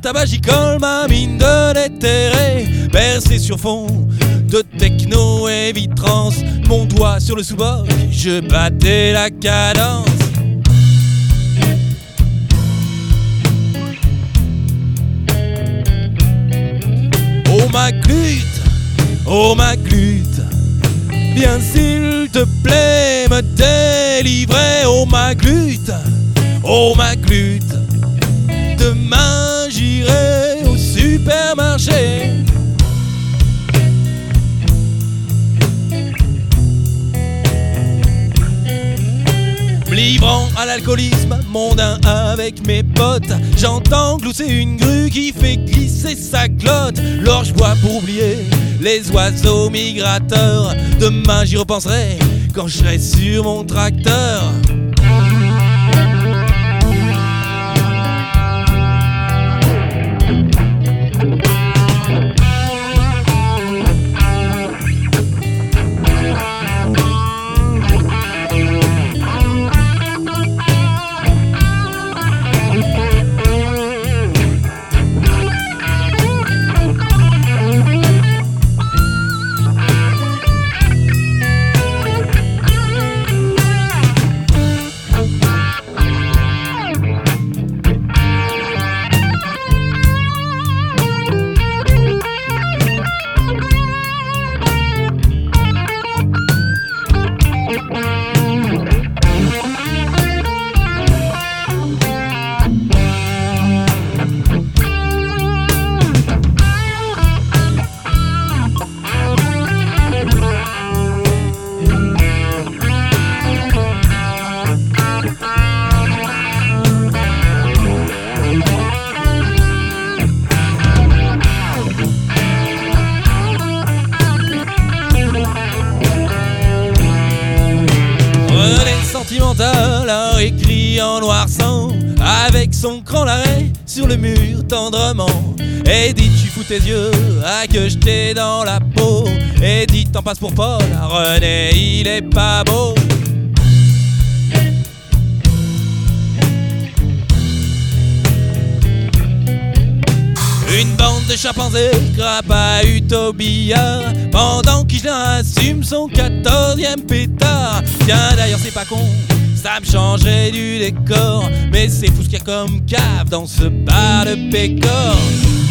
tabagicole, ma mine de déterré, bercé sur fond de techno et vitrance, mon doigt sur le sous-bord, je battais la cadence. Oh ma glute, viens s'il te plaît me délivrer. Oh ma glute, demain j'irai au supermarché. Me livrant à l'alcoolisme mondain avec mes potes, j'entends glousser une grue qui fait glisser sa glotte. L'or je bois pour oublier les oiseaux migrateurs. Demain j'y repenserai quand je serai sur mon tracteur. Sentimental a écrit en noir sang avec son cran d'arrêt sur le mur tendrement. Et dit tu fous tes yeux à que je t'ai dans la peau. Et dit t'en passes pour Paul, René il est pas beau. Une bande de chimpanzés crapahute au billard pendant qu'Higelin assume son 14e pétard. Tiens d'ailleurs c'est pas con, ça me changerait du décor, mais c'est fou ce qu'il y a comme cave dans ce bar de Pécor.